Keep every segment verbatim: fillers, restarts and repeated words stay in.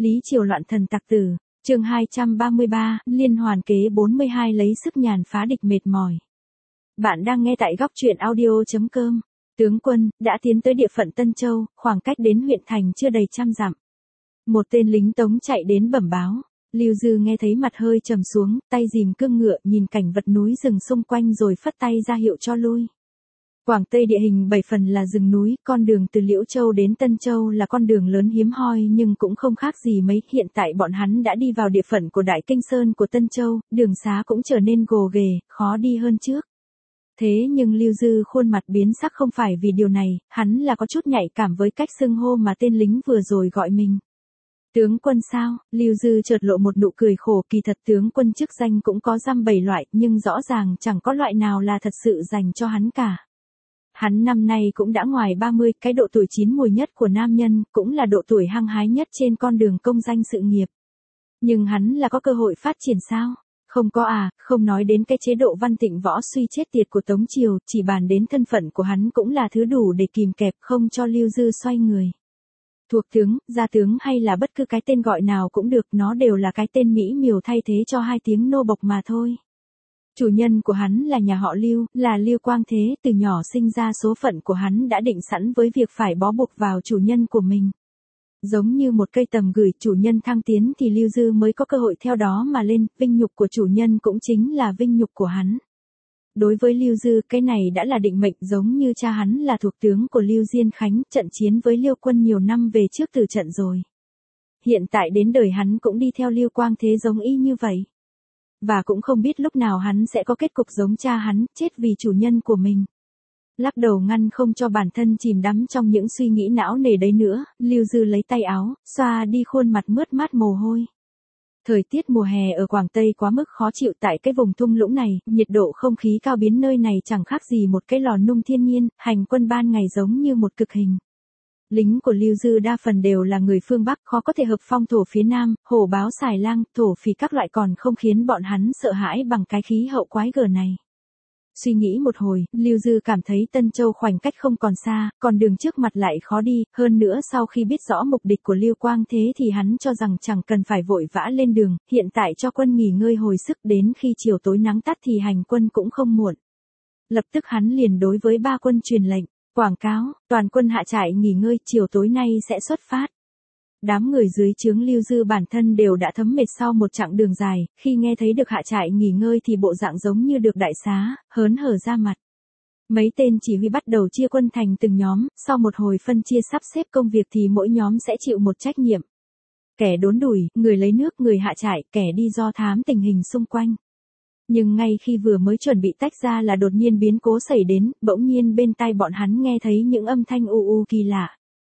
Lý Triều loạn thần tặc tử, chương hai trăm ba mươi ba, liên hoàn kế bốn mươi hai lấy sức nhàn phá địch mệt mỏi. Bạn đang nghe tại góc truyện audio.com. Tướng quân, đã tiến tới địa phận Tân Châu, khoảng cách đến huyện thành chưa đầy trăm dặm. Một tên lính Tống chạy đến bẩm báo. Lưu Dư nghe thấy mặt hơi trầm xuống, tay rìm cương ngựa nhìn cảnh vật núi rừng xung quanh rồi phất tay ra hiệu cho lui. Quảng Tây địa hình bảy phần là rừng núi, con đường từ Liễu Châu đến Tân Châu là con đường lớn hiếm hoi nhưng cũng không khác gì mấy. Hiện tại bọn hắn đã đi vào địa phận của Đại Kinh Sơn của Tân Châu, đường xá cũng trở nên gồ ghề, khó đi hơn trước. Thế nhưng Lưu Dư khuôn mặt biến sắc không phải vì điều này, hắn là có chút nhạy cảm với cách xưng hô mà tên lính vừa rồi gọi mình. Tướng quân sao? Lưu Dư chợt lộ một nụ cười khổ, kỳ thật tướng quân chức danh cũng có dăm bảy loại, nhưng rõ ràng chẳng có loại nào là thật sự dành cho hắn cả. Hắn năm nay cũng đã ngoài ba mươi, cái độ tuổi chín mùi nhất của nam nhân, cũng là độ tuổi hăng hái nhất trên con đường công danh sự nghiệp. Nhưng hắn là có cơ hội phát triển sao? Không có à, không nói đến cái chế độ văn tịnh võ suy chết tiệt của Tống Triều, chỉ bàn đến thân phận của hắn cũng là thứ đủ để kìm kẹp không cho Lưu Dư xoay người. Thuộc tướng, gia tướng hay là bất cứ cái tên gọi nào cũng được, nó đều là cái tên mỹ miều thay thế cho hai tiếng nô bộc mà thôi. Chủ nhân của hắn là nhà họ Lưu, là Lưu Quang Thế, từ nhỏ sinh ra số phận của hắn đã định sẵn với việc phải bó buộc vào chủ nhân của mình. Giống như một cây tầm gửi, chủ nhân thăng tiến thì Lưu Dư mới có cơ hội theo đó mà lên, vinh nhục của chủ nhân cũng chính là vinh nhục của hắn. Đối với Lưu Dư, cái này đã là định mệnh, giống như cha hắn là thuộc tướng của Lưu Diên Khánh, trận chiến với Liêu quân nhiều năm về trước từ trận rồi. Hiện tại đến đời hắn cũng đi theo Lưu Quang Thế giống y như vậy. Và cũng không biết lúc nào hắn sẽ có kết cục giống cha hắn, chết vì chủ nhân của mình. Lắc đầu ngăn không cho bản thân chìm đắm trong những suy nghĩ não nề đấy nữa, Lưu Dư lấy tay áo, xoa đi khuôn mặt mướt mát mồ hôi. Thời tiết mùa hè ở Quảng Tây quá mức khó chịu tại cái vùng thung lũng này, nhiệt độ không khí cao biến nơi này chẳng khác gì một cái lò nung thiên nhiên, hành quân ban ngày giống như một cực hình. Lính của Lưu Dư đa phần đều là người phương Bắc, khó có thể hợp phong thổ phía Nam, hổ báo xài lang, thổ phỉ các loại còn không khiến bọn hắn sợ hãi bằng cái khí hậu quái gở này. Suy nghĩ một hồi, Lưu Dư cảm thấy Tân Châu khoảnh cách không còn xa, còn đường trước mặt lại khó đi, hơn nữa sau khi biết rõ mục đích của Lưu Quang Thế thì hắn cho rằng chẳng cần phải vội vã lên đường, hiện tại cho quân nghỉ ngơi hồi sức, đến khi chiều tối nắng tắt thì hành quân cũng không muộn. Lập tức hắn liền đối với ba quân truyền lệnh, quảng cáo, toàn quân hạ trại nghỉ ngơi, chiều tối nay sẽ xuất phát. Đám người dưới trướng Lưu Dư bản thân đều đã thấm mệt sau một chặng đường dài, khi nghe thấy được hạ trại nghỉ ngơi thì bộ dạng giống như được đại xá, hớn hở ra mặt. Mấy tên chỉ huy bắt đầu chia quân thành từng nhóm, sau một hồi phân chia sắp xếp công việc thì mỗi nhóm sẽ chịu một trách nhiệm. Kẻ đốn đuổi, người lấy nước, người hạ trại, kẻ đi do thám tình hình xung quanh. Nhưng ngay khi vừa mới chuẩn bị tách ra là đột nhiên biến cố xảy đến, bỗng nhiên bên tai bọn hắn nghe thấy những âm thanh u u kỳ lạ.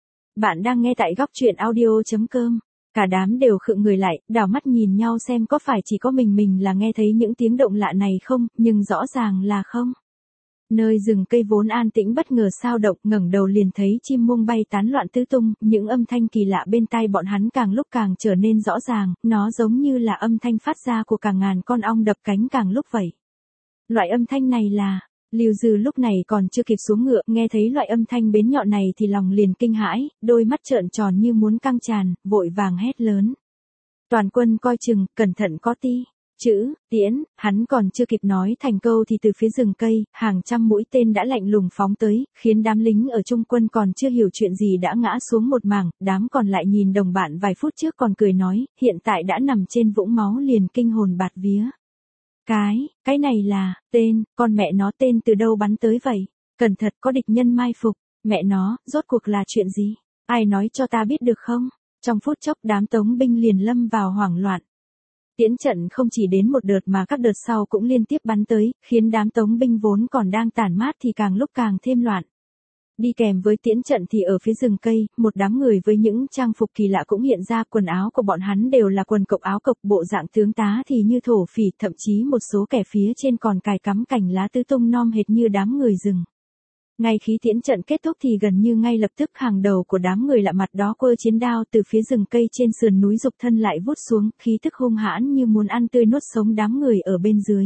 Bạn đang nghe tại góc truyện audio.com. Cả đám đều khựng người lại, đảo mắt nhìn nhau xem có phải chỉ có mình mình là nghe thấy những tiếng động lạ này không, nhưng rõ ràng là không. Nơi rừng cây vốn an tĩnh bất ngờ sao động, ngẩng đầu liền thấy chim muông bay tán loạn tứ tung, những âm thanh kỳ lạ bên tai bọn hắn càng lúc càng trở nên rõ ràng, nó giống như là âm thanh phát ra của cả ngàn con ong đập cánh càng lúc vậy. Loại âm thanh này là... Lưu Dư lúc này còn chưa kịp xuống ngựa, nghe thấy loại âm thanh bén nhọn này thì lòng liền kinh hãi, đôi mắt trợn tròn như muốn căng tràn, vội vàng hét lớn. Toàn quân coi chừng, cẩn thận có ti. Chữ, tiễn, hắn còn chưa kịp nói thành câu thì từ phía rừng cây, hàng trăm mũi tên đã lạnh lùng phóng tới, khiến đám lính ở trung quân còn chưa hiểu chuyện gì đã ngã xuống một mảng, đám còn lại nhìn đồng bạn vài phút trước còn cười nói, hiện tại đã nằm trên vũng máu liền kinh hồn bạt vía. Cái, cái này là, tên, con mẹ nó tên từ đâu bắn tới vậy? Cẩn thận có địch nhân mai phục, mẹ nó, rốt cuộc là chuyện gì? Ai nói cho ta biết được không? Trong phút chốc đám Tống binh liền lâm vào hoảng loạn. Tiễn trận không chỉ đến một đợt mà các đợt sau cũng liên tiếp bắn tới, khiến đám Tống binh vốn còn đang tản mát thì càng lúc càng thêm loạn. Đi kèm với tiễn trận thì ở phía rừng cây, một đám người với những trang phục kỳ lạ cũng hiện ra, quần áo của bọn hắn đều là quần cộc áo cộc, bộ dạng tướng tá thì như thổ phỉ, thậm chí một số kẻ phía trên còn cài cắm cành lá tứ tung nom hệt như đám người rừng. Ngay khi tiễn trận kết thúc thì gần như ngay lập tức hàng đầu của đám người lạ mặt đó quơ chiến đao từ phía rừng cây trên sườn núi dục thân lại vút xuống, khí tức hung hãn như muốn ăn tươi nuốt sống đám người ở bên dưới.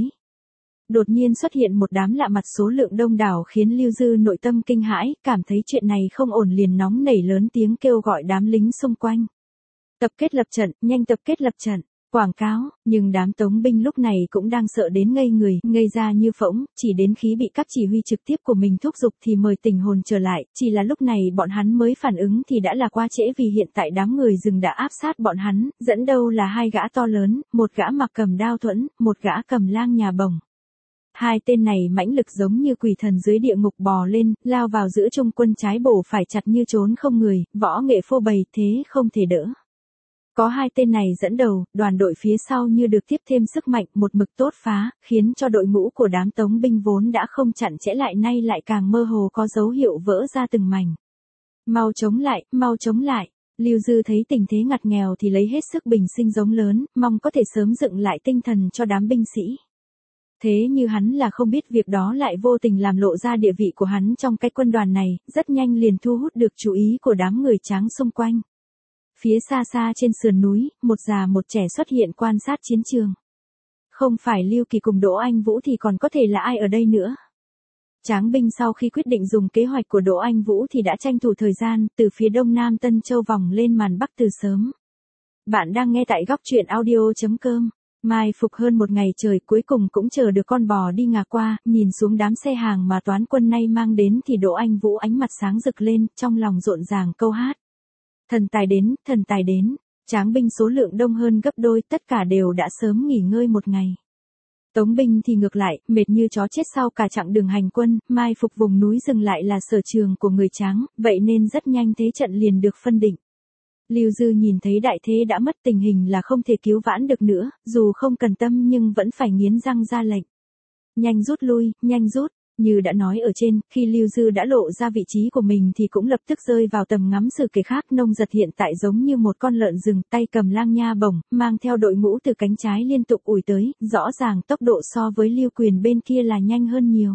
Đột nhiên xuất hiện một đám lạ mặt số lượng đông đảo khiến Lưu Dư nội tâm kinh hãi, cảm thấy chuyện này không ổn liền nóng nảy lớn tiếng kêu gọi đám lính xung quanh. Tập kết lập trận, nhanh tập kết lập trận. Quảng cáo, nhưng đám tống binh lúc này cũng đang sợ đến ngây người, ngây ra như phỗng, chỉ đến khi bị các chỉ huy trực tiếp của mình thúc giục thì mời tình hồn trở lại, chỉ là lúc này bọn hắn mới phản ứng thì đã là quá trễ vì hiện tại đám người rừng đã áp sát bọn hắn, dẫn đầu là hai gã to lớn, một gã mặc cầm đao thuẫn, một gã cầm lang nhà bồng. Hai tên này mãnh lực giống như quỷ thần dưới địa ngục bò lên, lao vào giữa trung quân trái bổ phải chặt như trốn không người, võ nghệ phô bày thế không thể đỡ. Có hai tên này dẫn đầu, đoàn đội phía sau như được tiếp thêm sức mạnh một mực tốt phá, khiến cho đội ngũ của đám tống binh vốn đã không chặn trễ lại nay lại càng mơ hồ có dấu hiệu vỡ ra từng mảnh. Mau chống lại, mau chống lại. Lưu Dư thấy tình thế ngặt nghèo thì lấy hết sức bình sinh giống lớn, mong có thể sớm dựng lại tinh thần cho đám binh sĩ. Thế như hắn là không biết việc đó lại vô tình làm lộ ra địa vị của hắn trong cái quân đoàn này, rất nhanh liền thu hút được chú ý của đám người tráng xung quanh. Phía xa xa trên sườn núi, một già một trẻ xuất hiện quan sát chiến trường. Không phải Lưu Kỳ cùng Đỗ Anh Vũ thì còn có thể là ai ở đây nữa. Tráng binh sau khi quyết định dùng kế hoạch của Đỗ Anh Vũ thì đã tranh thủ thời gian, từ phía đông nam Tân Châu vòng lên màn Bắc từ sớm. Bạn đang nghe tại góc truyện audio chấm com. Mai phục hơn một ngày trời cuối cùng cũng chờ được con bò đi ngả qua, nhìn xuống đám xe hàng mà toán quân nay mang đến thì Đỗ Anh Vũ ánh mặt sáng rực lên, trong lòng rộn ràng câu hát. Thần tài đến, thần tài đến, tráng binh số lượng đông hơn gấp đôi, tất cả đều đã sớm nghỉ ngơi một ngày. Tống binh thì ngược lại, mệt như chó chết sau cả chặng đường hành quân, mai phục vùng núi rừng lại là sở trường của người Tráng, vậy nên rất nhanh thế trận liền được phân định. Lưu Dư nhìn thấy đại thế đã mất tình hình là không thể cứu vãn được nữa, dù không cần tâm nhưng vẫn phải nghiến răng ra lệnh. Nhanh rút lui, nhanh rút. Như đã nói ở trên, khi Lưu Dư đã lộ ra vị trí của mình thì cũng lập tức rơi vào tầm ngắm sự kể khác. Nông Giật hiện tại giống như một con lợn rừng, tay cầm lang nha bổng, mang theo đội ngũ từ cánh trái liên tục ùi tới, rõ ràng tốc độ so với Lưu Quyền bên kia là nhanh hơn nhiều.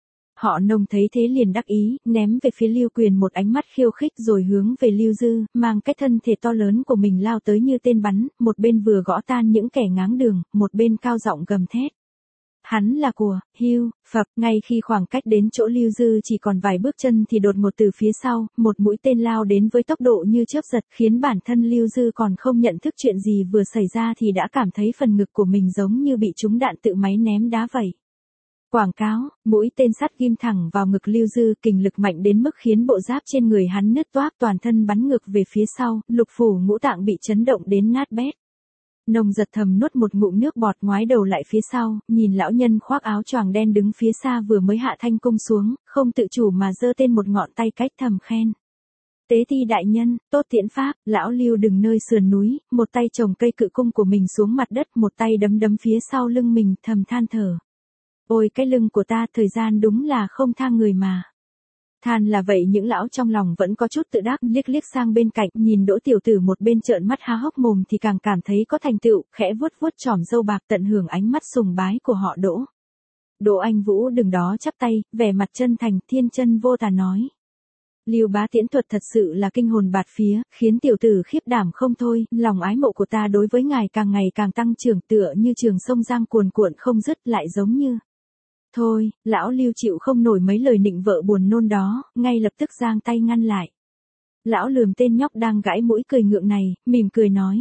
Họ Nông thấy thế liền đắc ý, ném về phía Lưu Quyền một ánh mắt khiêu khích rồi hướng về Lưu Dư, mang cái thân thể to lớn của mình lao tới như tên bắn, một bên vừa gõ tan những kẻ ngáng đường, một bên cao giọng gầm thét. Hắn là của, Hưu, Phật, ngay khi khoảng cách đến chỗ Lưu Dư chỉ còn vài bước chân thì đột ngột từ phía sau, một mũi tên lao đến với tốc độ như chớp giật khiến bản thân Lưu Dư còn không nhận thức chuyện gì vừa xảy ra thì đã cảm thấy phần ngực của mình giống như bị trúng đạn tự máy ném đá vậy. Quảng cáo, mũi tên sắt ghim thẳng vào ngực Lưu Dư, kình lực mạnh đến mức khiến bộ giáp trên người hắn nứt toác, toàn thân bắn ngược về phía sau, lục phủ ngũ tạng bị chấn động đến nát bét. Nông Giật thầm nuốt một ngụm nước bọt, ngoái đầu lại phía sau, nhìn lão nhân khoác áo choàng đen đứng phía xa vừa mới hạ thanh cung xuống, không tự chủ mà giơ tên một ngọn tay cách thầm khen. Tế ti đại nhân, tốt tiễn pháp, lão Lưu đừng nơi sườn núi, một tay chồng cây cự cung của mình xuống mặt đất, một tay đấm đấm phía sau lưng mình, thầm than thở. Ôi cái lưng của ta, thời gian đúng là không tha người mà. Than là vậy những lão trong lòng vẫn có chút tự đắc, liếc liếc sang bên cạnh, nhìn Đỗ tiểu tử một bên trợn mắt há hốc mồm thì càng cảm thấy có thành tựu, khẽ vuốt vuốt chòm râu bạc tận hưởng ánh mắt sùng bái của họ Đỗ. Đỗ Anh Vũ đứng đó chắp tay, vẻ mặt chân thành, thiên chân vô tà nói. Lưu bá tiễn thuật thật sự là kinh hồn bạt phía, khiến tiểu tử khiếp đảm không thôi, lòng ái mộ của ta đối với ngài càng ngày càng tăng trưởng, tựa như trường sông Giang cuồn cuộn không dứt, lại giống như. Thôi, lão Lưu chịu không nổi mấy lời nịnh vợ buồn nôn đó, ngay lập tức giang tay ngăn lại. Lão lườm tên nhóc đang gãi mũi cười ngượng này, mỉm cười nói.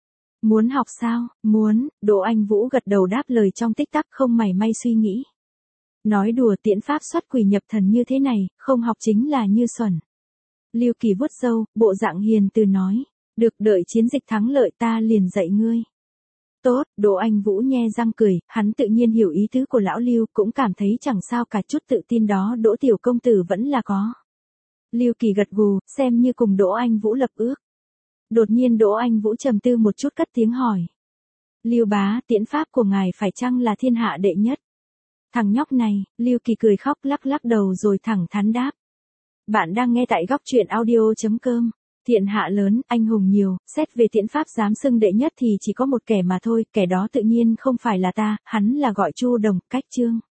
Muốn học sao, muốn, Đỗ Anh Vũ gật đầu đáp lời trong tích tắc không mảy may suy nghĩ. Nói đùa tiễn pháp xuất quỷ nhập thần như thế này, không học chính là như xuẩn. Lưu Kỳ vuốt râu, bộ dạng hiền từ nói. Được, đợi chiến dịch thắng lợi ta liền dạy ngươi. Tốt, Đỗ Anh Vũ nhe răng cười, hắn tự nhiên hiểu ý tứ của lão Lưu, cũng cảm thấy chẳng sao cả, chút tự tin đó Đỗ tiểu công tử vẫn là có. Lưu Kỳ gật gù, xem như cùng Đỗ Anh Vũ lập ước. Đột nhiên Đỗ Anh Vũ trầm tư một chút cất tiếng hỏi. Lưu bá, tiễn pháp của ngài phải chăng là thiên hạ đệ nhất? Thằng nhóc này, Lưu Kỳ cười khóc lắc lắc đầu rồi thẳng thắn đáp. Bạn đang nghe tại góc truyện audio chấm com. Thiên hạ lớn, anh hùng nhiều, xét về tiễn pháp dám xưng đệ nhất thì chỉ có một kẻ mà thôi, kẻ đó tự nhiên không phải là ta, hắn là gọi Chu Đồng, cách Trương.